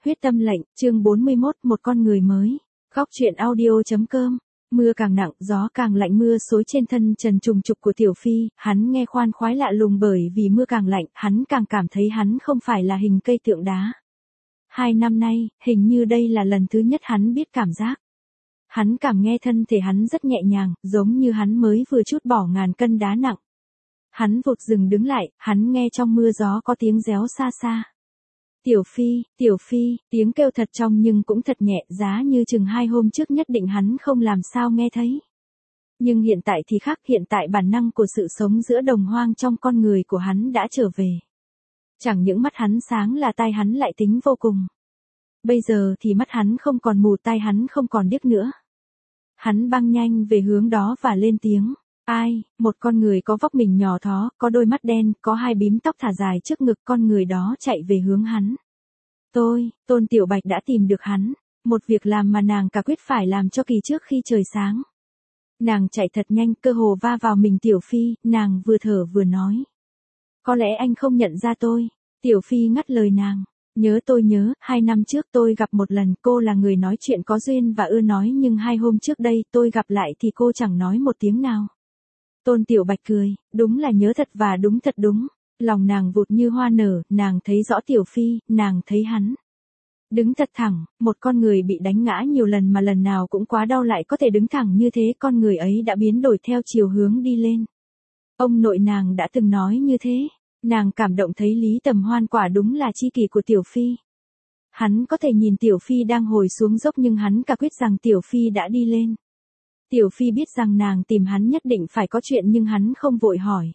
Huyết tâm lệnh, chương 41, một con người mới. Góc truyện audio.com. Mưa càng nặng, gió càng lạnh, mưa xối trên thân trần trùng trục của Tiểu Phi, hắn nghe khoan khoái lạ lùng bởi vì mưa càng lạnh, hắn càng cảm thấy hắn không phải là hình cây tượng đá. 2 năm nay, hình như đây là lần thứ nhất hắn biết cảm giác. Hắn cảm nghe thân thể hắn rất nhẹ nhàng, giống như hắn mới vừa chút bỏ ngàn cân đá nặng. Hắn vụt dừng đứng lại, hắn nghe trong mưa gió có tiếng réo xa xa. Tiểu Phi, tiếng kêu thật trong nhưng cũng thật nhẹ, giá như chừng 2 hôm trước nhất định hắn không làm sao nghe thấy. Nhưng hiện tại thì khác, hiện tại bản năng của sự sống giữa đồng hoang trong con người của hắn đã trở về. Chẳng những mắt hắn sáng là tai hắn lại tính vô cùng. Bây giờ thì mắt hắn không còn mù, tai hắn không còn điếc nữa. Hắn băng nhanh về hướng đó và lên tiếng. Ai, một con người có vóc mình nhỏ thó, có đôi mắt đen, có 2 bím tóc thả dài trước ngực, con người đó chạy về hướng hắn. Tôn Tiểu Bạch đã tìm được hắn, một việc làm mà nàng cả quyết phải làm cho kỳ trước khi trời sáng. Nàng chạy thật nhanh, cơ hồ va vào mình Tiểu Phi, nàng vừa thở vừa nói. Có lẽ anh không nhận ra tôi. Tiểu Phi ngắt lời nàng. Tôi nhớ, 2 năm trước tôi gặp một lần, cô là người nói chuyện có duyên và ưa nói, nhưng 2 hôm trước đây tôi gặp lại thì cô chẳng nói một tiếng nào. Tôn Tiểu Bạch cười, đúng là nhớ thật và đúng thật đúng. Lòng nàng vụt như hoa nở, nàng thấy rõ Tiểu Phi, nàng thấy hắn. Đứng thật thẳng, một con người bị đánh ngã nhiều lần mà lần nào cũng quá đau lại có thể đứng thẳng như thế, con người ấy đã biến đổi theo chiều hướng đi lên. Ông nội nàng đã từng nói như thế, nàng cảm động thấy Lý Tầm Hoan quả đúng là tri kỷ của Tiểu Phi. Hắn có thể nhìn Tiểu Phi đang hồi xuống dốc nhưng hắn cả quyết rằng Tiểu Phi đã đi lên. Tiểu Phi biết rằng nàng tìm hắn nhất định phải có chuyện nhưng hắn không vội hỏi.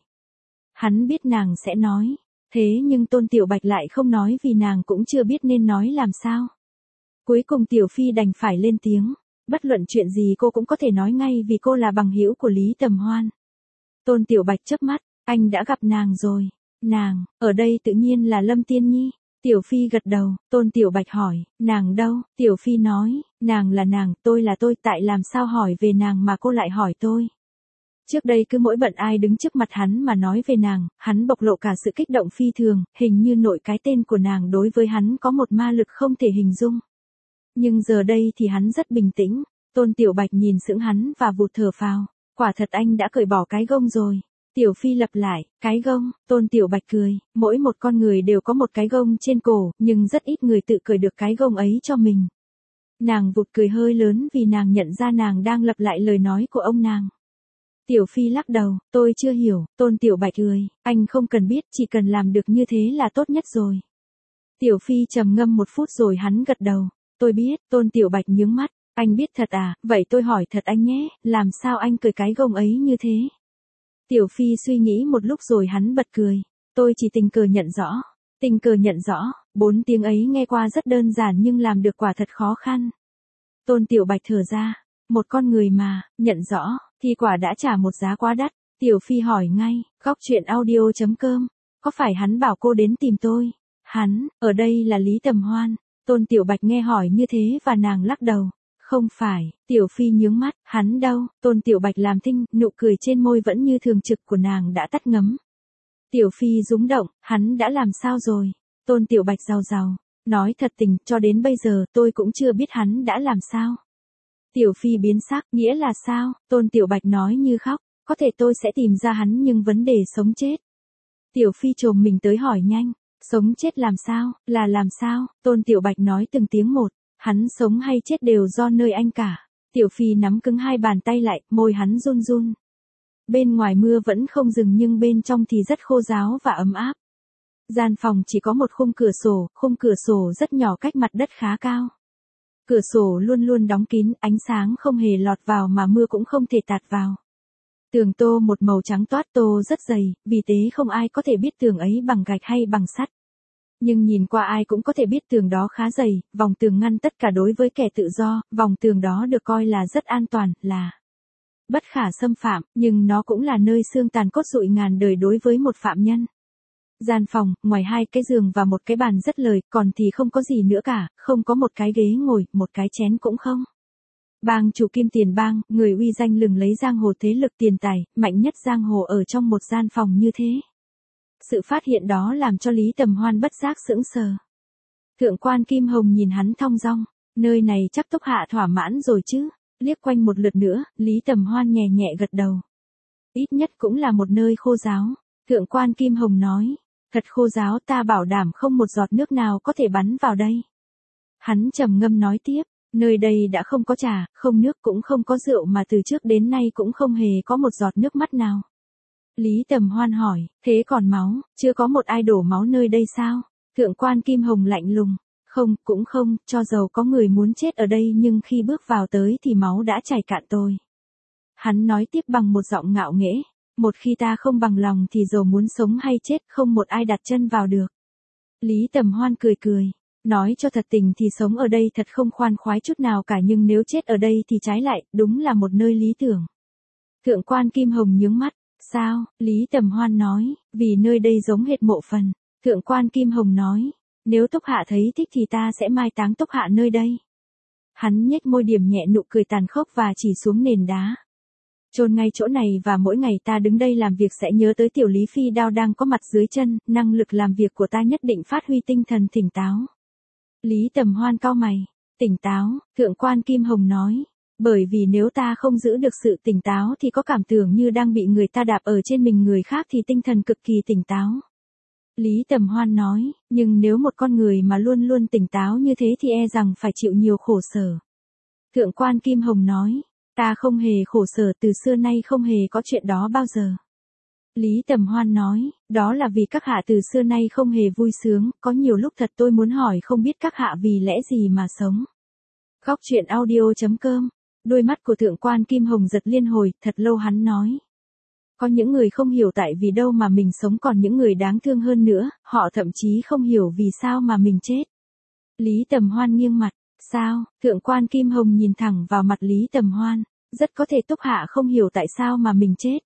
Hắn biết nàng sẽ nói, thế nhưng Tôn Tiểu Bạch lại không nói vì nàng cũng chưa biết nên nói làm sao. Cuối cùng Tiểu Phi đành phải lên tiếng, bất luận chuyện gì cô cũng có thể nói ngay vì cô là bằng hữu của Lý Tầm Hoan. Tôn Tiểu Bạch chớp mắt, anh đã gặp nàng rồi. Nàng, ở đây tự nhiên là Lâm Tiên Nhi. Tiểu Phi gật đầu, Tôn Tiểu Bạch hỏi, nàng đâu? Tiểu Phi nói, nàng là nàng, tôi là tôi, tại làm sao hỏi về nàng mà cô lại hỏi tôi? Trước đây cứ mỗi bận ai đứng trước mặt hắn mà nói về nàng, hắn bộc lộ cả sự kích động phi thường, hình như nội cái tên của nàng đối với hắn có một ma lực không thể hình dung. Nhưng giờ đây thì hắn rất bình tĩnh, Tôn Tiểu Bạch nhìn sững hắn và vụt thở phào, quả thật anh đã cởi bỏ cái gông rồi. Tiểu Phi lặp lại, cái gông, Tôn Tiểu Bạch cười, mỗi một con người đều có một cái gông trên cổ, nhưng rất ít người tự cởi được cái gông ấy cho mình. Nàng vụt cười hơi lớn vì nàng nhận ra nàng đang lặp lại lời nói của ông nàng. Tiểu Phi lắc đầu, tôi chưa hiểu, Tôn Tiểu Bạch cười, anh không cần biết, chỉ cần làm được như thế là tốt nhất rồi. Tiểu Phi trầm ngâm 1 phút rồi hắn gật đầu, tôi biết, Tôn Tiểu Bạch nhướng mắt, anh biết thật à, vậy tôi hỏi thật anh nhé, làm sao anh cởi cái gông ấy như thế? Tiểu Phi suy nghĩ một lúc rồi hắn bật cười, tôi chỉ tình cờ nhận rõ, 4 tiếng ấy nghe qua rất đơn giản nhưng làm được quả thật khó khăn. Tôn Tiểu Bạch thở ra, một con người mà, nhận rõ, thì quả đã trả một giá quá đắt. Tiểu Phi hỏi ngay, góc truyện audio.com, có phải hắn bảo cô đến tìm tôi? Hắn, ở đây là Lý Tầm Hoan. Tôn Tiểu Bạch nghe hỏi như thế và nàng lắc đầu. Không phải, Tiểu Phi nhướng mắt, hắn đâu? Tôn Tiểu Bạch làm thinh, nụ cười trên môi vẫn như thường trực của nàng đã tắt ngấm. Tiểu Phi rúng động, hắn đã làm sao rồi? Tôn Tiểu Bạch rào, nói thật tình, cho đến bây giờ tôi cũng chưa biết hắn đã làm sao. Tiểu Phi biến sắc, nghĩa là sao? Tôn Tiểu Bạch nói như khóc, có thể tôi sẽ tìm ra hắn nhưng vấn đề sống chết. Tiểu Phi chồm mình tới hỏi nhanh, sống chết làm sao, là làm sao? Tôn Tiểu Bạch nói từng tiếng một, hắn sống hay chết đều do nơi anh cả. Tiểu Phi nắm cứng 2 bàn tay lại, môi hắn run run. Bên ngoài mưa vẫn không dừng nhưng bên trong thì rất khô ráo và ấm áp. Gian phòng chỉ có một khung cửa sổ rất nhỏ cách mặt đất khá cao. Cửa sổ luôn luôn đóng kín, ánh sáng không hề lọt vào mà mưa cũng không thể tạt vào. Tường tô một màu trắng toát, tô rất dày, vì thế không ai có thể biết tường ấy bằng gạch hay bằng sắt. Nhưng nhìn qua ai cũng có thể biết tường đó khá dày, vòng tường ngăn tất cả đối với kẻ tự do, vòng tường đó được coi là rất an toàn, là bất khả xâm phạm, nhưng nó cũng là nơi xương tàn cốt rụi ngàn đời đối với một phạm nhân. Gian phòng, ngoài 2 cái giường và một cái bàn rất lời, còn thì không có gì nữa cả, không có một cái ghế ngồi, một cái chén cũng không. Bang chủ Kim Tiền Bang, người uy danh lừng lấy giang hồ thế lực tiền tài, mạnh nhất giang hồ ở trong một gian phòng như thế. Sự phát hiện đó làm cho Lý Tầm Hoan bất giác sững sờ. Thượng quan Kim Hồng nhìn hắn thong dong, nơi này chắc Túc Hạ thỏa mãn rồi chứ, liếc quanh một lượt nữa, Lý Tầm Hoan nhẹ nhẹ gật đầu. Ít nhất cũng là một nơi khô ráo, Thượng quan Kim Hồng nói, thật khô ráo, ta bảo đảm không một giọt nước nào có thể bắn vào đây. Hắn trầm ngâm nói tiếp, nơi đây đã không có trà, không nước cũng không có rượu mà từ trước đến nay cũng không hề có một giọt nước mắt nào. Lý Tầm Hoan hỏi, thế còn máu, chưa có một ai đổ máu nơi đây sao? Thượng quan Kim Hồng lạnh lùng, không, cũng không, cho dầu có người muốn chết ở đây nhưng khi bước vào tới thì máu đã chảy cạn tôi. Hắn nói tiếp bằng một giọng ngạo nghễ, một khi ta không bằng lòng thì dầu muốn sống hay chết không một ai đặt chân vào được. Lý Tầm Hoan cười cười, nói cho thật tình thì sống ở đây thật không khoan khoái chút nào cả nhưng nếu chết ở đây thì trái lại, đúng là một nơi lý tưởng. Thượng quan Kim Hồng nhướng mắt, sao? Lý Tầm Hoan nói, vì nơi đây giống hệt mộ phần. Thượng quan Kim Hồng nói, nếu Túc Hạ thấy thích thì ta sẽ mai táng Túc Hạ nơi đây. Hắn nhếch môi điểm nhẹ nụ cười tàn khốc và chỉ xuống nền đá. Chôn ngay chỗ này và mỗi ngày ta đứng đây làm việc sẽ nhớ tới tiểu Lý Phi Đao đang có mặt dưới chân, năng lực làm việc của ta nhất định phát huy tinh thần tỉnh táo. Lý Tầm Hoan cau mày, tỉnh táo, Thượng quan Kim Hồng nói, bởi vì nếu ta không giữ được sự tỉnh táo thì có cảm tưởng như đang bị người ta đạp ở trên mình người khác thì tinh thần cực kỳ tỉnh táo. Lý Tầm Hoan nói, nhưng nếu một con người mà luôn luôn tỉnh táo như thế thì e rằng phải chịu nhiều khổ sở. Thượng quan Kim Hồng nói, ta không hề khổ sở, từ xưa nay không hề có chuyện đó bao giờ. Lý Tầm Hoan nói, đó là vì các hạ từ xưa nay không hề vui sướng, có nhiều lúc thật tôi muốn hỏi không biết các hạ vì lẽ gì mà sống. Góc truyện audio.com, đôi mắt của Thượng quan Kim Hồng giật liên hồi, thật lâu hắn nói. Có những người không hiểu tại vì đâu mà mình sống, còn những người đáng thương hơn nữa, họ thậm chí không hiểu vì sao mà mình chết. Lý Tầm Hoan nghiêng mặt, sao? Thượng quan Kim Hồng nhìn thẳng vào mặt Lý Tầm Hoan, rất có thể Túc Hạ không hiểu tại sao mà mình chết.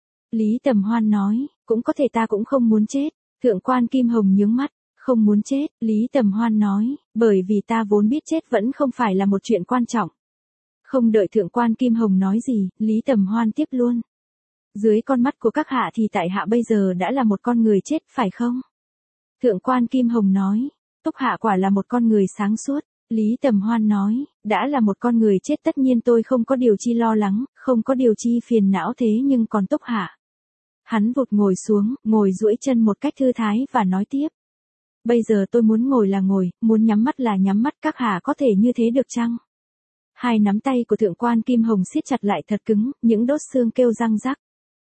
Lý Tầm Hoan nói, cũng có thể ta cũng không muốn chết. Thượng quan Kim Hồng nhướng mắt, không muốn chết, Lý Tầm Hoan nói, bởi vì ta vốn biết chết vẫn không phải là một chuyện quan trọng. Không đợi Thượng quan Kim Hồng nói gì, Lý Tầm Hoan tiếp luôn. Dưới con mắt của các hạ thì tại hạ bây giờ đã là một con người chết, phải không? Thượng quan Kim Hồng nói, Túc Hạ quả là một con người sáng suốt. Lý Tầm Hoan nói, đã là một con người chết tất nhiên tôi không có điều chi lo lắng, không có điều chi phiền não, thế nhưng còn Túc Hạ. Hắn vụt ngồi xuống, ngồi duỗi chân một cách thư thái và nói tiếp. Bây giờ tôi muốn ngồi là ngồi, muốn nhắm mắt là nhắm mắt, các hạ có thể như thế được chăng? Hai nắm tay của Thượng quan Kim Hồng siết chặt lại thật cứng, những đốt xương kêu răng rắc.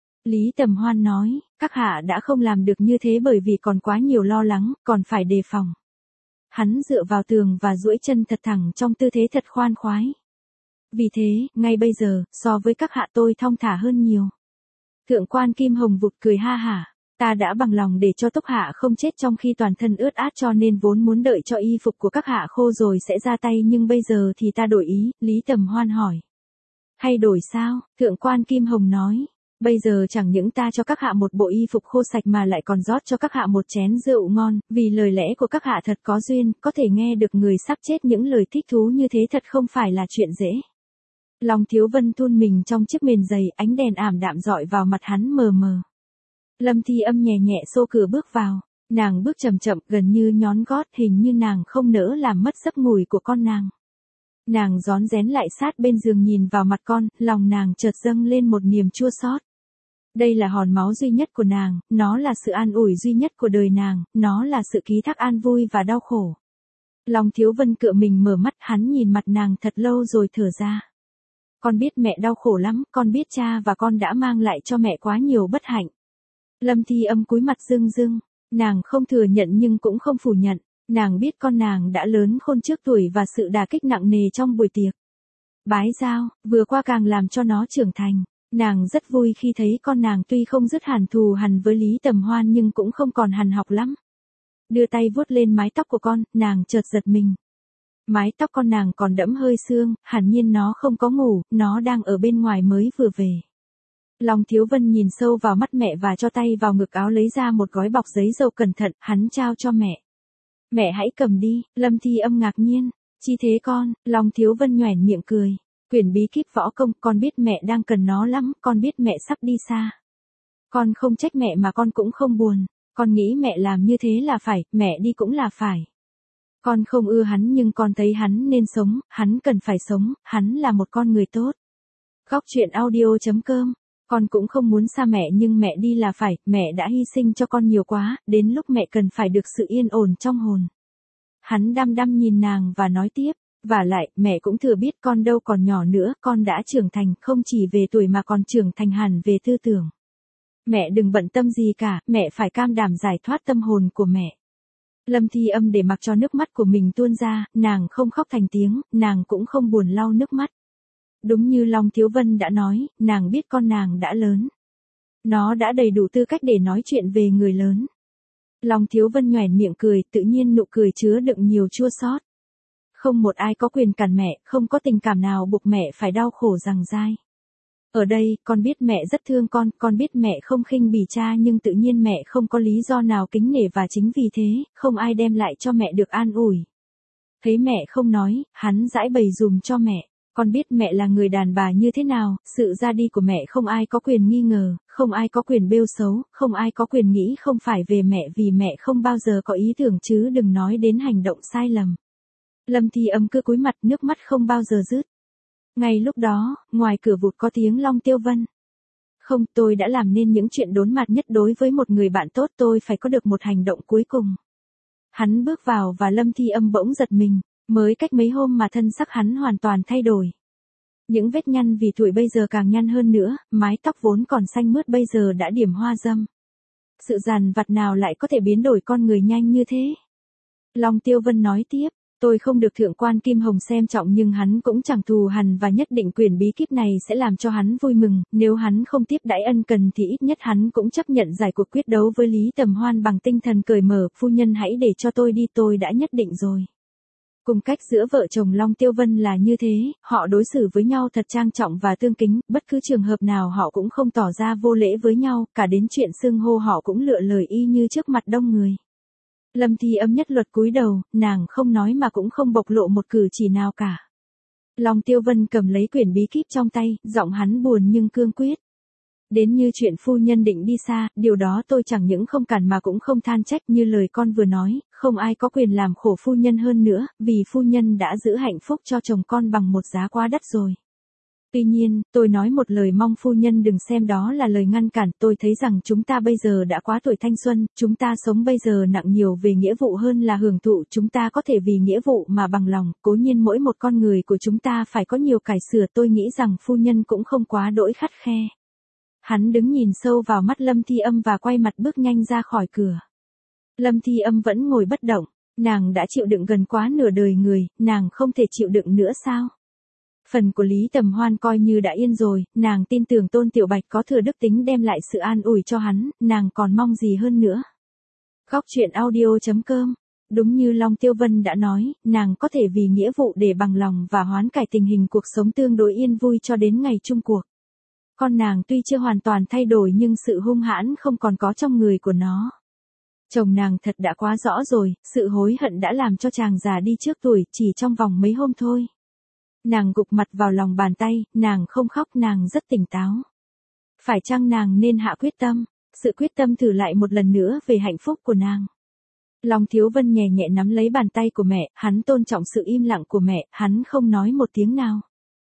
Lý Tầm Hoan nói, các hạ đã không làm được như thế bởi vì còn quá nhiều lo lắng, còn phải đề phòng. Hắn dựa vào tường và duỗi chân thật thẳng trong tư thế thật khoan khoái. Vì thế, ngay bây giờ, so với các hạ tôi thong thả hơn nhiều. Thượng quan Kim Hồng vụt cười ha hả, ta đã bằng lòng để cho Túc Hạ không chết trong khi toàn thân ướt át cho nên vốn muốn đợi cho y phục của các hạ khô rồi sẽ ra tay nhưng bây giờ thì ta đổi ý, Lý Tầm Hoan hỏi. Hay đổi sao? Thượng quan Kim Hồng nói. Bây giờ chẳng những ta cho các hạ một bộ y phục khô sạch mà lại còn rót cho các hạ một chén rượu ngon, vì lời lẽ của các hạ thật có duyên, có thể nghe được người sắp chết những lời thích thú như thế thật không phải là chuyện dễ. Long Thiếu Vân thun mình trong chiếc mền dày, ánh đèn ảm đạm dọi vào mặt hắn mờ mờ. Lâm Thi Âm nhẹ nhẹ xô cửa bước vào, nàng bước chậm chậm gần như nhón gót, hình như nàng không nỡ làm mất giấc ngủ của con nàng. Nàng rón rén lại sát bên giường nhìn vào mặt con, lòng nàng chợt dâng lên một niềm chua xót. Đây là hòn máu duy nhất của nàng, nó là sự an ủi duy nhất của đời nàng, nó là sự ký thác an vui và đau khổ. Long Thiếu Vân cựa mình mở mắt, hắn nhìn mặt nàng thật lâu rồi thở ra. Con biết mẹ đau khổ lắm, con biết cha và con đã mang lại cho mẹ quá nhiều bất hạnh. Lâm Thi Âm cúi mặt rưng rưng, nàng không thừa nhận nhưng cũng không phủ nhận, nàng biết con nàng đã lớn khôn trước tuổi và sự đả kích nặng nề trong buổi tiệc bái giao, vừa qua càng làm cho nó trưởng thành. Nàng rất vui khi thấy con nàng tuy không dứt hẳn thù hằn với Lý Tầm Hoan nhưng cũng không còn hằn học lắm. Đưa tay vuốt lên mái tóc của con, nàng chợt giật mình. Mái tóc con nàng còn đẫm hơi sương, hẳn nhiên nó không có ngủ, nó đang ở bên ngoài mới vừa về. Long Thiếu Vân nhìn sâu vào mắt mẹ và cho tay vào ngực áo lấy ra một gói bọc giấy dầu cẩn thận, hắn trao cho mẹ. Mẹ hãy cầm đi, Lâm Thi Âm ngạc nhiên. Chi thế con? Long Thiếu Vân nhoẻn miệng cười. Quyển bí kíp võ công, con biết mẹ đang cần nó lắm, con biết mẹ sắp đi xa. Con không trách mẹ mà con cũng không buồn, con nghĩ mẹ làm như thế là phải, mẹ đi cũng là phải. Con không ưa hắn nhưng con thấy hắn nên sống, hắn cần phải sống, hắn là một con người tốt. Góc truyện audio.com. Con cũng không muốn xa mẹ nhưng mẹ đi là phải, mẹ đã hy sinh cho con nhiều quá, đến lúc mẹ cần phải được sự yên ổn trong hồn. Hắn đăm đăm nhìn nàng và nói tiếp, vả lại, mẹ cũng thừa biết con đâu còn nhỏ nữa, con đã trưởng thành, không chỉ về tuổi mà còn trưởng thành hẳn về tư tưởng. Mẹ đừng bận tâm gì cả, mẹ phải cam đảm giải thoát tâm hồn của mẹ. Lâm Thi Âm để mặc cho nước mắt của mình tuôn ra, nàng không khóc thành tiếng, nàng cũng không buồn lau nước mắt. Đúng như Long Thiếu Vân đã nói, nàng biết con nàng đã lớn. Nó đã đầy đủ tư cách để nói chuyện về người lớn. Long Thiếu Vân nhoẻn miệng cười, tự nhiên nụ cười chứa đựng nhiều chua xót. Không một ai có quyền cản mẹ, không có tình cảm nào buộc mẹ phải đau khổ giằng dai. Ở đây, con biết mẹ rất thương con biết mẹ không khinh bỉ cha nhưng tự nhiên mẹ không có lý do nào kính nể và chính vì thế, không ai đem lại cho mẹ được an ủi. Thấy mẹ không nói, hắn giãi bày dùm cho mẹ. Con biết mẹ là người đàn bà như thế nào, sự ra đi của mẹ không ai có quyền nghi ngờ, không ai có quyền bêu xấu, không ai có quyền nghĩ không phải về mẹ vì mẹ không bao giờ có ý tưởng chứ đừng nói đến hành động sai lầm. Lâm Thi Âm cứ cúi mặt nước mắt không bao giờ dứt. Ngay lúc đó, ngoài cửa vụt có tiếng Long Tiêu Vân. Không, tôi đã làm nên những chuyện đốn mặt nhất đối với một người bạn tốt, tôi phải có được một hành động cuối cùng. Hắn bước vào và Lâm Thi Âm bỗng giật mình, mới cách mấy hôm mà thân sắc hắn hoàn toàn thay đổi. Những vết nhăn vì tuổi bây giờ càng nhăn hơn nữa, mái tóc vốn còn xanh mướt bây giờ đã điểm hoa râm. Sự dằn vặt nào lại có thể biến đổi con người nhanh như thế? Long Tiêu Vân nói tiếp. Tôi không được thượng quan Kim Hồng xem trọng nhưng hắn cũng chẳng thù hằn và nhất định quyền bí kíp này sẽ làm cho hắn vui mừng, nếu hắn không tiếp đãi ân cần thì ít nhất hắn cũng chấp nhận giải cuộc quyết đấu với Lý Tầm Hoan bằng tinh thần cởi mở, phu nhân hãy để cho tôi đi, tôi đã nhất định rồi. Cùng cách giữa vợ chồng Long Tiêu Vân là như thế, họ đối xử với nhau thật trang trọng và tương kính, bất cứ trường hợp nào họ cũng không tỏ ra vô lễ với nhau, cả đến chuyện xưng hô họ cũng lựa lời y như trước mặt đông người. Lâm Thi Âm nhất luật cúi đầu, nàng không nói mà cũng không bộc lộ một cử chỉ nào cả. Long Tiêu Vân cầm lấy quyển bí kíp trong tay, giọng hắn buồn nhưng cương quyết. Đến như chuyện phu nhân định đi xa, điều đó tôi chẳng những không cản mà cũng không than trách, như lời con vừa nói, không ai có quyền làm khổ phu nhân hơn nữa, vì phu nhân đã giữ hạnh phúc cho chồng con bằng một giá quá đắt rồi. Tuy nhiên, tôi nói một lời mong phu nhân đừng xem đó là lời ngăn cản, tôi thấy rằng chúng ta bây giờ đã quá tuổi thanh xuân, chúng ta sống bây giờ nặng nhiều về nghĩa vụ hơn là hưởng thụ, chúng ta có thể vì nghĩa vụ mà bằng lòng, cố nhiên mỗi một con người của chúng ta phải có nhiều cải sửa, tôi nghĩ rằng phu nhân cũng không quá đỗi khắt khe. Hắn đứng nhìn sâu vào mắt Lâm Thi Âm và quay mặt bước nhanh ra khỏi cửa. Lâm Thi Âm vẫn ngồi bất động, nàng đã chịu đựng gần quá nửa đời người, nàng không thể chịu đựng nữa sao? Phần của Lý Tầm Hoan coi như đã yên rồi, nàng tin tưởng Tôn Tiểu Bạch có thừa đức tính đem lại sự an ủi cho hắn, nàng còn mong gì hơn nữa. Góc truyện audio.com. Đúng như Long Tiêu Vân đã nói, nàng có thể vì nghĩa vụ để bằng lòng và hoán cải tình hình cuộc sống tương đối yên vui cho đến ngày chung cuộc. Con nàng tuy chưa hoàn toàn thay đổi nhưng sự hung hãn không còn có trong người của nó. Chồng nàng thật đã quá rõ rồi, sự hối hận đã làm cho chàng già đi trước tuổi, chỉ trong vòng mấy hôm thôi. Nàng gục mặt vào lòng bàn tay, nàng không khóc, nàng rất tỉnh táo. Phải chăng nàng nên hạ quyết tâm, sự quyết tâm thử lại một lần nữa về hạnh phúc của nàng. Long Thiếu Vân nhẹ nhẹ nắm lấy bàn tay của mẹ, hắn tôn trọng sự im lặng của mẹ, hắn không nói một tiếng nào.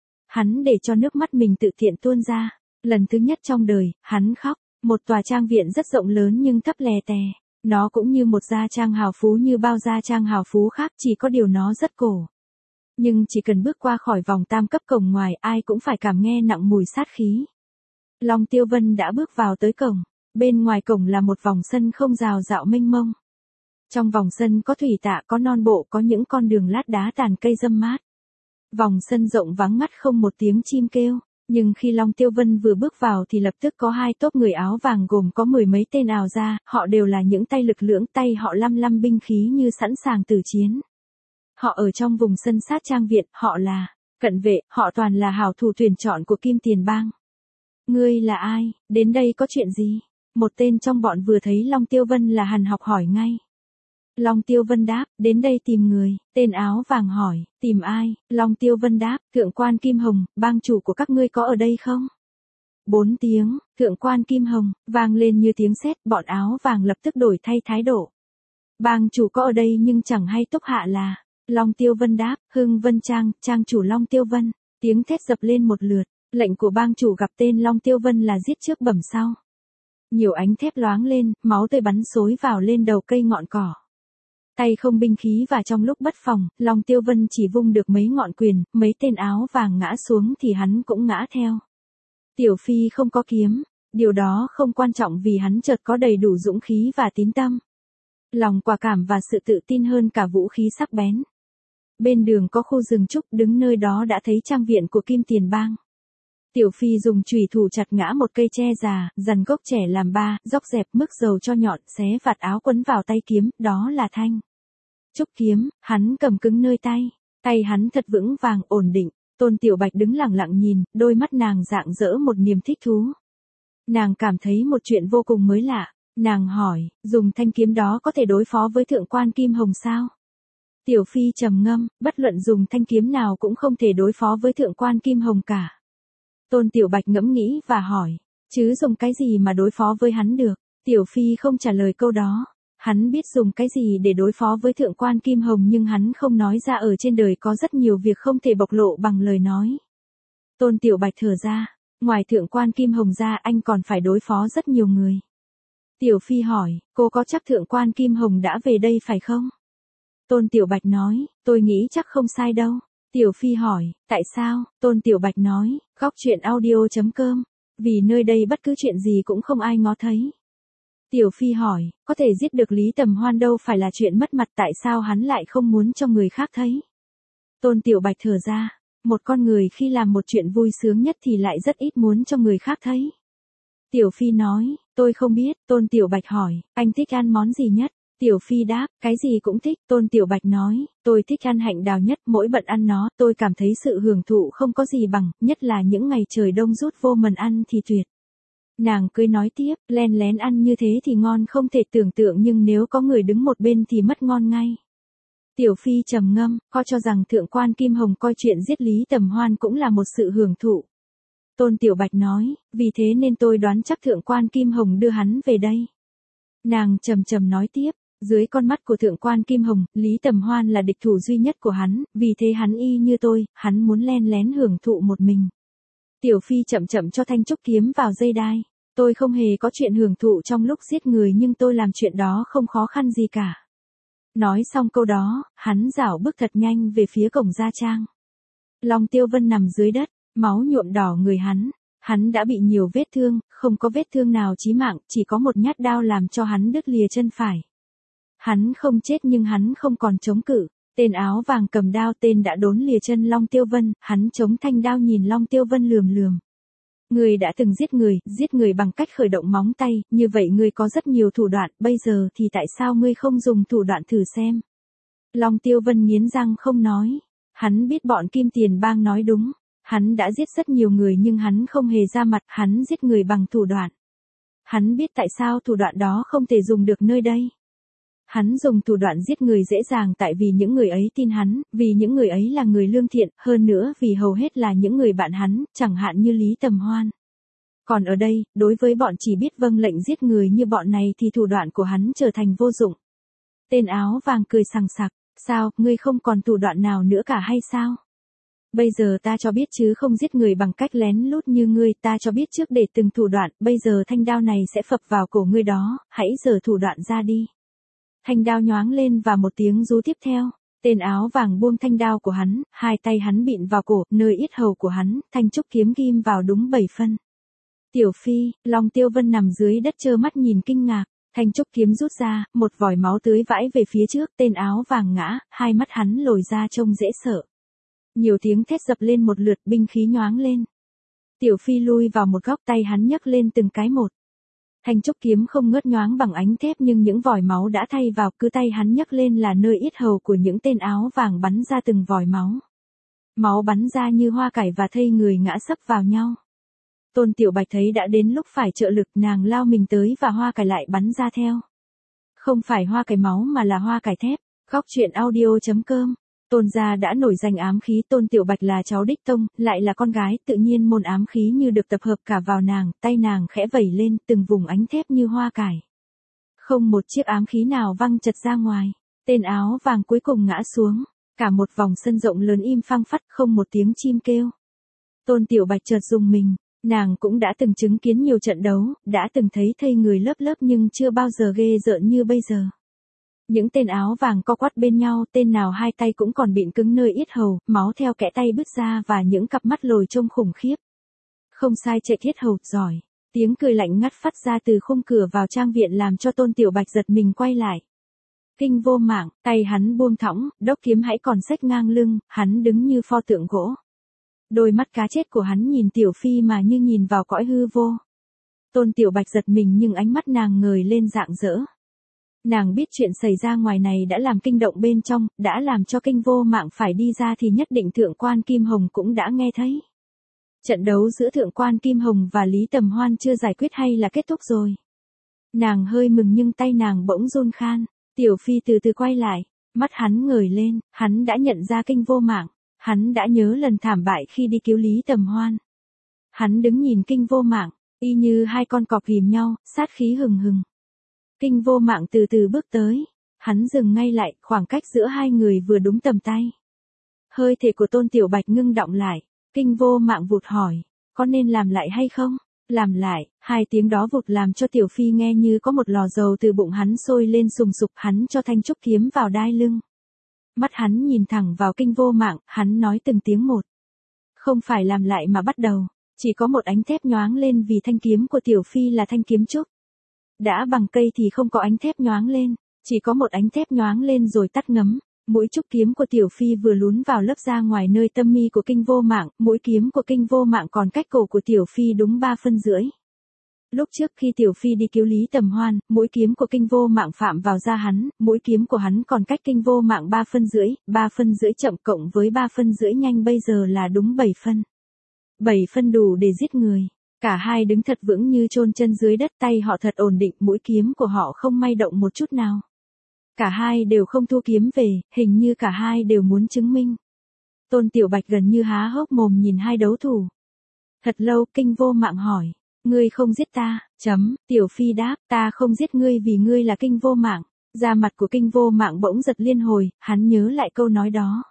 Hắn để cho nước mắt mình tự tiện tuôn ra. Lần thứ nhất trong đời, hắn khóc. Một tòa trang viện rất rộng lớn nhưng thấp lè tè. Nó cũng như một gia trang hào phú như bao gia trang hào phú khác, chỉ có điều nó rất cổ. Nhưng chỉ cần bước qua khỏi vòng tam cấp cổng ngoài, ai cũng phải cảm nghe nặng mùi sát khí. Long Tiêu Vân đã bước vào tới cổng. Bên ngoài cổng là một vòng sân không rào rạo mênh mông. Trong vòng sân có thủy tạ, có non bộ, có những con đường lát đá tàn cây râm mát. Vòng sân rộng vắng ngắt không một tiếng chim kêu. Nhưng khi Long Tiêu Vân vừa bước vào thì lập tức có hai tốp người áo vàng gồm có 10 mấy tên ào ra, họ đều là những tay lực lưỡng, tay họ lăm lăm binh khí như sẵn sàng tử chiến. Họ ở trong vùng sân sát trang viện, họ là cận vệ, họ toàn là hảo thủ tuyển chọn của Kim Tiền Bang. Ngươi là ai, đến đây có chuyện gì? Một tên trong bọn vừa thấy Long Tiêu Vân là Hàn Học hỏi ngay. Long Tiêu Vân đáp, đến đây tìm người. Tên áo vàng hỏi, tìm ai? Long Tiêu Vân đáp, thượng quan Kim Hồng, bang chủ của các ngươi có ở đây không? 4 tiếng, thượng quan Kim Hồng, vang lên như tiếng sét, bọn áo vàng lập tức đổi thay thái độ. Bang chủ có ở đây nhưng chẳng hay túc hạ là. Long Tiêu Vân đáp, Hưng Vân Trang, trang chủ Long Tiêu Vân. Tiếng thét dập lên một lượt, lệnh của bang chủ gặp tên Long Tiêu Vân là giết trước bẩm sau. Nhiều ánh thép loáng lên, máu tươi bắn xối vào lên đầu cây ngọn cỏ. Tay không binh khí và trong lúc bất phòng, Long Tiêu Vân chỉ vung được mấy ngọn quyền, mấy tên áo vàng ngã xuống thì hắn cũng ngã theo. Tiểu Phi không có kiếm, điều đó không quan trọng vì hắn chợt có đầy đủ dũng khí và tín tâm. Lòng quả cảm và sự tự tin hơn cả vũ khí sắc bén. Bên đường có khu rừng trúc, đứng nơi đó đã thấy trang viện của Kim Tiền Bang. Tiểu Phi dùng chùy thủ chặt ngã một cây tre già, dằn gốc trẻ làm ba, dóc dẹp mức dầu cho nhọn, xé vạt áo quấn vào tay kiếm, đó là thanh trúc kiếm. Hắn cầm cứng nơi tay hắn thật vững vàng, ổn định. Tôn Tiểu Bạch đứng lặng lặng nhìn, đôi mắt nàng rạng rỡ một niềm thích thú. Nàng cảm thấy một chuyện vô cùng mới lạ. Nàng hỏi, dùng thanh kiếm đó có thể đối phó với thượng quan Kim Hồng sao? Tiểu Phi trầm ngâm, bất luận dùng thanh kiếm nào cũng không thể đối phó với thượng quan Kim Hồng cả. Tôn Tiểu Bạch ngẫm nghĩ và hỏi, chứ dùng cái gì mà đối phó với hắn được? Tiểu Phi không trả lời câu đó. Hắn biết dùng cái gì để đối phó với thượng quan Kim Hồng nhưng hắn không nói ra, ở trên đời có rất nhiều việc không thể bộc lộ bằng lời nói. Tôn Tiểu Bạch thở ra, ngoài thượng quan Kim Hồng ra anh còn phải đối phó rất nhiều người. Tiểu Phi hỏi, cô có chắc thượng quan Kim Hồng đã về đây phải không? Tôn Tiểu Bạch nói, tôi nghĩ chắc không sai đâu. Tiểu Phi hỏi, tại sao? Tôn Tiểu Bạch nói, góc chuyện audio.com. Vì nơi đây bất cứ chuyện gì cũng không ai ngó thấy. Tiểu Phi hỏi, có thể giết được Lý Tầm Hoan đâu phải là chuyện mất mặt, tại sao hắn lại không muốn cho người khác thấy? Tôn Tiểu Bạch thở ra, một con người khi làm một chuyện vui sướng nhất thì lại rất ít muốn cho người khác thấy. Tiểu Phi nói, tôi không biết. Tôn Tiểu Bạch hỏi, anh thích ăn món gì nhất? Tiểu Phi đáp, cái gì cũng thích. Tôn Tiểu Bạch nói, tôi thích ăn hạnh đào nhất, mỗi bận ăn nó, tôi cảm thấy sự hưởng thụ không có gì bằng, nhất là những ngày trời đông rút vô mần ăn thì tuyệt. Nàng cười nói tiếp, len lén ăn như thế thì ngon không thể tưởng tượng nhưng nếu có người đứng một bên thì mất ngon ngay. Tiểu Phi trầm ngâm, có cho rằng thượng quan Kim Hồng coi chuyện giết Lý Tầm Hoan cũng là một sự hưởng thụ. Tôn Tiểu Bạch nói, vì thế nên tôi đoán chắc thượng quan Kim Hồng đưa hắn về đây. Nàng trầm trầm nói tiếp, dưới con mắt của thượng quan Kim Hồng, Lý Tầm Hoan là địch thủ duy nhất của hắn, vì thế hắn y như tôi, hắn muốn len lén hưởng thụ một mình. Tiểu Phi chậm chậm cho thanh trúc kiếm vào dây đai. Tôi không hề có chuyện hưởng thụ trong lúc giết người nhưng tôi làm chuyện đó không khó khăn gì cả. Nói xong câu đó, hắn rảo bước thật nhanh về phía cổng gia trang. Long Tiêu Vân nằm dưới đất, máu nhuộm đỏ người hắn. Hắn đã bị nhiều vết thương, không có vết thương nào chí mạng, chỉ có một nhát đao làm cho hắn đứt lìa chân phải. Hắn không chết nhưng hắn không còn chống cự. Tên áo vàng cầm đao, tên đã đốn lìa chân Long Tiêu Vân, hắn chống thanh đao nhìn Long Tiêu Vân lườm lườm. Ngươi đã từng giết người bằng cách khởi động móng tay, như vậy ngươi có rất nhiều thủ đoạn, bây giờ thì tại sao ngươi không dùng thủ đoạn thử xem? Long Tiêu Vân nghiến răng không nói. Hắn biết bọn Kim Tiền Bang nói đúng. Hắn đã giết rất nhiều người nhưng hắn không hề ra mặt, hắn giết người bằng thủ đoạn. Hắn biết tại sao thủ đoạn đó không thể dùng được nơi đây. Hắn dùng thủ đoạn giết người dễ dàng tại vì những người ấy tin hắn, vì những người ấy là người lương thiện, hơn nữa vì hầu hết là những người bạn hắn, chẳng hạn như Lý Tầm Hoan. Còn ở đây, đối với bọn chỉ biết vâng lệnh giết người như bọn này thì thủ đoạn của hắn trở thành vô dụng. Tên áo vàng cười sằng sặc, sao, ngươi không còn thủ đoạn nào nữa cả hay sao? Bây giờ ta cho biết chứ không giết người bằng cách lén lút như ngươi, ta cho biết trước để từng thủ đoạn, bây giờ thanh đao này sẽ phập vào cổ ngươi đó, hãy giở thủ đoạn ra đi. Thanh đao nhoáng lên và một tiếng rú tiếp theo. Tên áo vàng buông thanh đao của hắn, hai tay hắn bịn vào cổ, nơi yết hầu của hắn, thanh trúc kiếm ghim vào đúng 7 phân. Tiểu Phi, Long Tiêu Vân nằm dưới đất trơ mắt nhìn kinh ngạc, thanh trúc kiếm rút ra, một vòi máu tưới vãi về phía trước, tên áo vàng ngã, hai mắt hắn lồi ra trông dễ sợ. Nhiều tiếng thét dập lên một lượt, binh khí nhoáng lên. Tiểu Phi lui vào một góc, tay hắn nhấc lên từng cái một. Thanh trúc kiếm không ngớt nhoáng bằng ánh thép nhưng những vòi máu đã thay vào, cứ tay hắn nhấc lên là nơi yết hầu của những tên áo vàng bắn ra từng vòi máu. Máu bắn ra như hoa cải và thây người ngã sấp vào nhau. Tôn Tiểu Bạch thấy đã đến lúc phải trợ lực, nàng lao mình tới và hoa cải lại bắn ra theo. Không phải hoa cải máu mà là hoa cải thép. Góc chuyện audio.com. Tôn gia đã nổi danh ám khí, Tôn Tiểu Bạch là cháu đích tông, lại là con gái, tự nhiên môn ám khí như được tập hợp cả vào nàng, tay nàng khẽ vẩy lên, từng vùng ánh thép như hoa cải. Không một chiếc ám khí nào văng chật ra ngoài. Tên áo vàng cuối cùng ngã xuống. Cả một vòng sân rộng lớn im phăng phắc, không một tiếng chim kêu. Tôn Tiểu Bạch chợt rùng mình. Nàng cũng đã từng chứng kiến nhiều trận đấu, đã từng thấy thây người lớp lớp nhưng chưa bao giờ ghê rợn như bây giờ. Những tên áo vàng co quắp bên nhau, tên nào hai tay cũng còn bịn cứng nơi yết hầu, máu theo kẽ tay bứt ra và những cặp mắt lồi trông khủng khiếp. Không sai, chạy thiết hầu, giỏi. Tiếng cười lạnh ngắt phát ra từ khung cửa vào trang viện làm cho Tôn Tiểu Bạch giật mình quay lại. Kinh Vô Mạng, tay hắn buông thõng, đốc kiếm hãy còn xách ngang lưng, hắn đứng như pho tượng gỗ. Đôi mắt cá chết của hắn nhìn Tiểu Phi mà như nhìn vào cõi hư vô. Tôn Tiểu Bạch giật mình nhưng ánh mắt nàng ngời lên rạng rỡ. Nàng biết chuyện xảy ra ngoài này đã làm kinh động bên trong, đã làm cho Kinh Vô Mạng phải đi ra thì nhất định Thượng quan Kim Hồng cũng đã nghe thấy. Trận đấu giữa Thượng quan Kim Hồng và Lý Tầm Hoan chưa giải quyết hay là kết thúc rồi. Nàng hơi mừng nhưng tay nàng bỗng run khan. Tiểu Phi từ từ quay lại, mắt hắn ngời lên, hắn đã nhận ra Kinh Vô Mạng, hắn đã nhớ lần thảm bại khi đi cứu Lý Tầm Hoan. Hắn đứng nhìn Kinh Vô Mạng, y như hai con cọp ghìm nhau, sát khí hừng hừng. Kinh Vô Mạng từ từ bước tới, hắn dừng ngay lại, khoảng cách giữa hai người vừa đúng tầm tay. Hơi thể của Tôn Tiểu Bạch ngưng đọng lại, Kinh Vô Mạng vụt hỏi, có nên làm lại hay không? Làm lại, hai tiếng đó vụt làm cho Tiểu Phi nghe như có một lò dầu từ bụng hắn sôi lên sùng sục, hắn cho thanh trúc kiếm vào đai lưng. Mắt hắn nhìn thẳng vào Kinh Vô Mạng, hắn nói từng tiếng một. Không phải làm lại mà bắt đầu, chỉ có một ánh thép nhoáng lên vì thanh kiếm của Tiểu Phi là thanh kiếm trúc. Đã bằng cây thì không có ánh thép nhoáng lên, chỉ có một ánh thép nhoáng lên rồi tắt ngấm. Mũi trúc kiếm của Tiểu Phi vừa lún vào lớp da ngoài nơi tâm mi của Kinh Vô Mạng, mũi kiếm của Kinh Vô Mạng còn cách cổ của Tiểu Phi đúng 3 phân rưỡi. Lúc trước khi Tiểu Phi đi cứu Lý Tầm Hoan, mũi kiếm của Kinh Vô Mạng phạm vào da hắn, mũi kiếm của hắn còn cách Kinh Vô Mạng 3 phân rưỡi chậm cộng với 3 phân rưỡi nhanh bây giờ là đúng 7 phân. 7 phân đủ để giết người. Cả hai đứng thật vững như chôn chân dưới đất, tay họ thật ổn định, mũi kiếm của họ không may động một chút nào. Cả hai đều không thu kiếm về, hình như cả hai đều muốn chứng minh. Tôn Tiểu Bạch gần như há hốc mồm nhìn hai đấu thủ. Thật lâu, Kinh Vô Mạng hỏi, ngươi không giết ta, Tiểu Phi đáp, ta không giết ngươi vì ngươi là Kinh Vô Mạng. Da mặt của Kinh Vô Mạng bỗng giật liên hồi, hắn nhớ lại câu nói đó.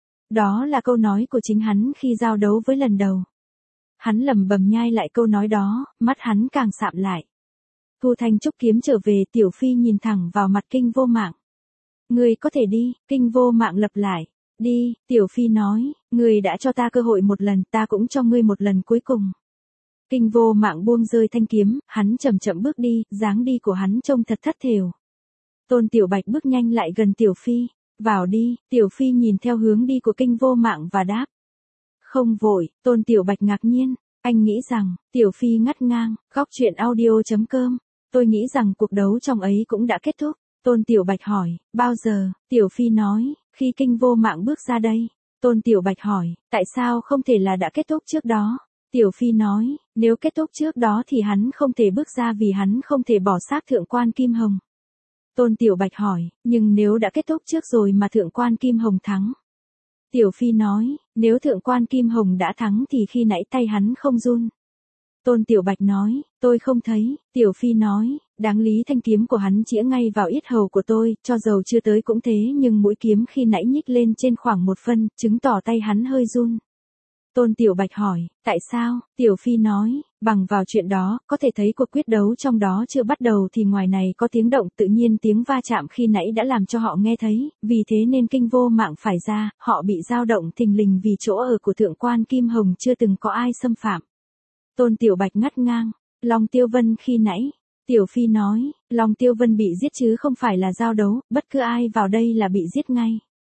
Đó là câu nói của chính hắn khi giao đấu với lần đầu. Hắn lẩm bẩm nhai lại câu nói đó, mắt hắn càng sạm lại. Thu thanh trúc kiếm trở về, Tiểu Phi nhìn thẳng vào mặt Kinh Vô Mạng. Ngươi có thể đi, Kinh Vô Mạng lặp lại. Đi, Tiểu Phi nói, ngươi đã cho ta cơ hội một lần, ta cũng cho ngươi một lần cuối cùng. Kinh Vô Mạng buông rơi thanh kiếm, hắn chậm chậm bước đi, dáng đi của hắn trông thật thất thểu. Tôn Tiểu Bạch bước nhanh lại gần Tiểu Phi. Vào đi, Tiểu Phi nhìn theo hướng đi của Kinh Vô Mạng và đáp. Không vội, Tôn Tiểu Bạch ngạc nhiên, anh nghĩ rằng, Tiểu Phi ngắt ngang, góc chuyện audio.com. Tôi nghĩ rằng cuộc đấu trong ấy cũng đã kết thúc. Tôn Tiểu Bạch hỏi, bao giờ? Tiểu Phi nói, khi Kinh Vô Mạng bước ra đây. Tôn Tiểu Bạch hỏi, tại sao không thể là đã kết thúc trước đó? Tiểu Phi nói, nếu kết thúc trước đó thì hắn không thể bước ra vì hắn không thể bỏ xác Thượng quan Kim Hồng. Tôn Tiểu Bạch hỏi, nhưng nếu đã kết thúc trước rồi mà Thượng quan Kim Hồng thắng? Tiểu Phi nói, nếu Thượng quan Kim Hồng đã thắng thì khi nãy tay hắn không run. Tôn Tiểu Bạch nói, tôi không thấy. Tiểu Phi nói, đáng lý thanh kiếm của hắn chĩa ngay vào yết hầu của tôi, cho dầu chưa tới cũng thế nhưng mũi kiếm khi nãy nhích lên trên khoảng 1 phân, chứng tỏ tay hắn hơi run. Tôn Tiểu Bạch hỏi, tại sao? Tiểu Phi nói, bằng vào chuyện đó, có thể thấy cuộc quyết đấu trong đó chưa bắt đầu thì ngoài này có tiếng động, tự nhiên tiếng va chạm khi nãy đã làm cho họ nghe thấy, vì thế nên Kinh Vô Mạng phải ra, họ bị dao động thình lình vì chỗ ở của Thượng quan Kim Hồng chưa từng có ai xâm phạm. Tôn Tiểu Bạch ngắt ngang, Long Tiêu Vân khi nãy. Tiểu Phi nói, Long Tiêu Vân bị giết chứ không phải là giao đấu, bất cứ ai vào đây là bị giết ngay.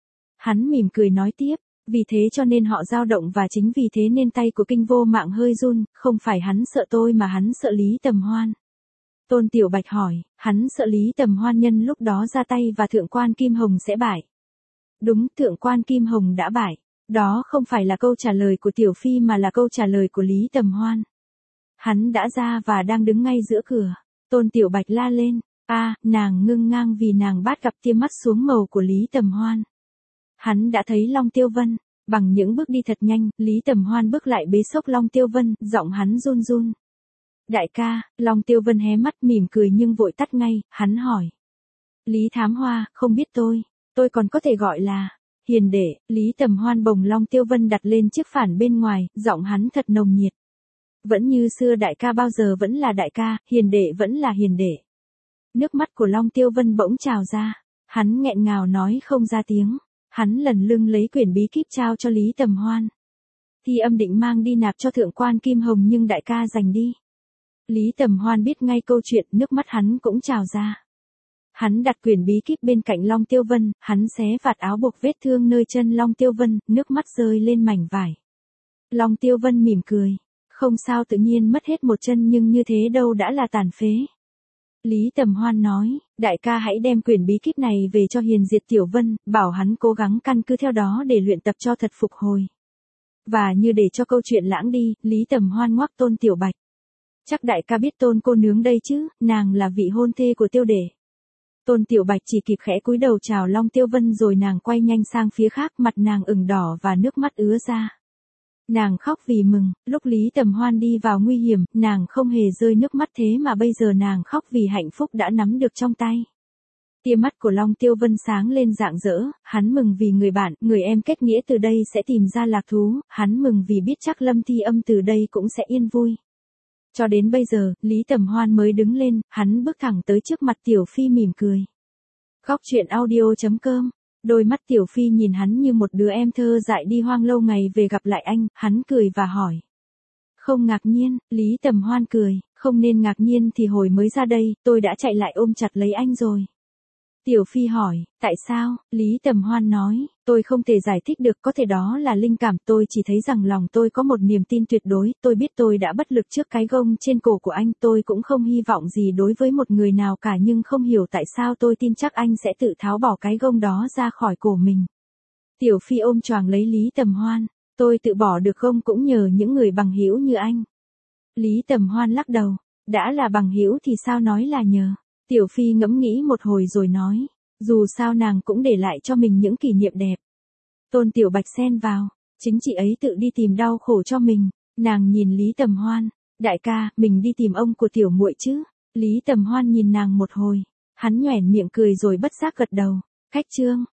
Hắn mỉm cười nói tiếp. Vì thế cho nên họ dao động và chính vì thế nên tay của Kinh Vô Mạng hơi run, không phải hắn sợ tôi mà hắn sợ Lý Tầm Hoan. Tôn Tiểu Bạch hỏi, hắn sợ Lý Tầm Hoan nhân lúc đó ra tay và Thượng quan Kim Hồng sẽ bại. Đúng, Thượng quan Kim Hồng đã bại. Đó không phải là câu trả lời của Tiểu Phi mà là câu trả lời của Lý Tầm Hoan. Hắn đã ra và đang đứng ngay giữa cửa. Tôn Tiểu Bạch la lên, nàng ngưng ngang vì nàng bắt gặp tia mắt xuống màu của Lý Tầm Hoan. Hắn đã thấy Long Tiêu Vân, bằng những bước đi thật nhanh, Lý Tầm Hoan bước lại bế xốc Long Tiêu Vân, giọng hắn run run. Đại ca, Long Tiêu Vân hé mắt mỉm cười nhưng vội tắt ngay, hắn hỏi. Lý Thám Hoa, không biết tôi còn có thể gọi là hiền đệ. Lý Tầm Hoan bồng Long Tiêu Vân đặt lên chiếc phản bên ngoài, giọng hắn thật nồng nhiệt. Vẫn như xưa đại ca bao giờ vẫn là đại ca, hiền đệ vẫn là hiền đệ. Nước mắt của Long Tiêu Vân bỗng trào ra, hắn nghẹn ngào nói không ra tiếng, hắn lần lưng lấy quyển bí kíp trao cho Lý Tầm Hoan. Thi Âm định mang đi nạp cho thượng quan Kim Hồng nhưng đại ca giành đi. Lý Tầm Hoan biết ngay câu chuyện, nước mắt hắn cũng trào ra. Hắn đặt quyển bí kíp bên cạnh Long Tiêu Vân, hắn xé vạt áo buộc vết thương nơi chân Long Tiêu Vân, nước mắt rơi lên mảnh vải. Long Tiêu Vân mỉm cười, không sao, tự nhiên mất hết một chân nhưng như thế đâu đã là tàn phế. Lý Tầm Hoan nói, đại ca hãy đem quyển bí kíp này về cho Hiền Diệt Tiểu Vân, bảo hắn cố gắng căn cứ theo đó để luyện tập cho thật phục hồi. Và như để cho câu chuyện lãng đi, Lý Tầm Hoan ngoắc Tôn Tiểu Bạch. Chắc đại ca biết Tôn cô nướng đây chứ, nàng là vị hôn thê của Tiêu Đệ. Tôn Tiểu Bạch chỉ kịp khẽ cúi đầu chào Long Tiêu Vân rồi nàng quay nhanh sang phía khác, mặt nàng ửng đỏ và nước mắt ứa ra. Nàng khóc vì mừng, lúc Lý Tầm Hoan đi vào nguy hiểm, nàng không hề rơi nước mắt thế mà bây giờ nàng khóc vì hạnh phúc đã nắm được trong tay. Tia mắt của Long Tiêu Vân sáng lên rạng rỡ, hắn mừng vì người bạn, người em kết nghĩa từ đây sẽ tìm ra lạc thú, hắn mừng vì biết chắc Lâm Thi Âm từ đây cũng sẽ yên vui. Cho đến bây giờ, Lý Tầm Hoan mới đứng lên, hắn bước thẳng tới trước mặt Tiểu Phi mỉm cười. Góc truyện audio.com. Đôi mắt Tiểu Phi nhìn hắn như một đứa em thơ dại đi hoang lâu ngày về gặp lại anh, hắn cười và hỏi. Không ngạc nhiên, Lý Tầm Hoan cười, không nên ngạc nhiên thì hồi mới ra đây, tôi đã chạy lại ôm chặt lấy anh rồi. Tiểu Phi hỏi, tại sao? Lý Tầm Hoan nói, tôi không thể giải thích được, có thể đó là linh cảm, tôi chỉ thấy rằng lòng tôi có một niềm tin tuyệt đối, tôi biết tôi đã bất lực trước cái gông trên cổ của anh, tôi cũng không hy vọng gì đối với một người nào cả nhưng không hiểu tại sao tôi tin chắc anh sẽ tự tháo bỏ cái gông đó ra khỏi cổ mình. Tiểu Phi ôm choàng lấy Lý Tầm Hoan, tôi tự bỏ được gông cũng nhờ những người bằng hữu như anh. Lý Tầm Hoan lắc đầu, đã là bằng hữu thì sao nói là nhờ. Tiểu Phi ngẫm nghĩ một hồi rồi nói, dù sao nàng cũng để lại cho mình những kỷ niệm đẹp. Tôn Tiểu Bạch xen vào, chính chị ấy tự đi tìm đau khổ cho mình. Nàng nhìn Lý Tầm Hoan, đại ca, mình đi tìm ông của tiểu muội chứ. Lý Tầm Hoan nhìn nàng một hồi, hắn nhoẻn miệng cười rồi bất giác gật đầu. Khách trương.